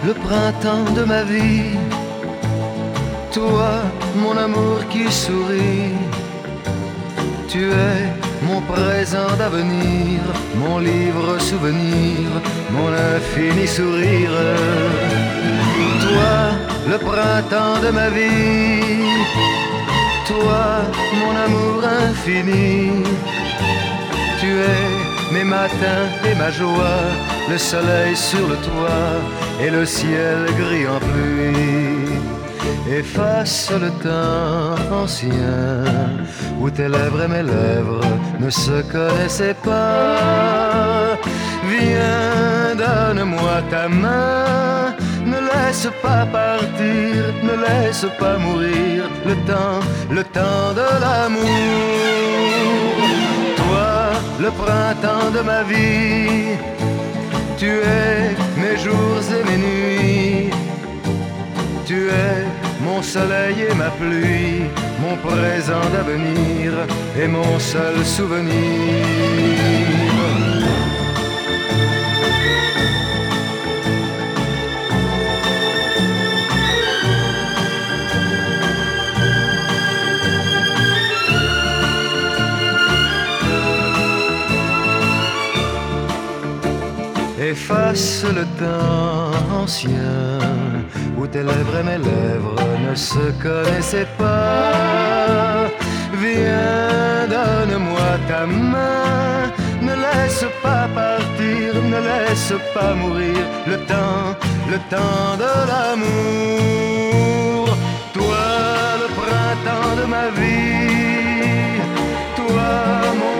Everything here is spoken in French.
le printemps de ma vie. Toi, mon amour qui sourit, tu es mon présent d'avenir, mon livre souvenir, mon infini sourire. Toi, le printemps de ma vie, toi, mon amour infini, tu es mes matins et ma joie, le soleil sur le toit et le ciel gris en pluie. Efface le temps ancien où tes lèvres et mes lèvres ne se connaissaient pas. Viens, donne-moi ta main, ne laisse pas partir, ne laisse pas mourir le temps de l'amour. Toi, le printemps de ma vie, tu es mes jours et mes nuits, tu es mon soleil et ma pluie, mon présent d'avenir et mon seul souvenir. Efface le temps ancien où tes lèvres et mes lèvres ne se connaissaient pas. Viens, donne-moi ta main, ne laisse pas partir, ne laisse pas mourir le temps de l'amour. Toi, le printemps de ma vie, toi, mon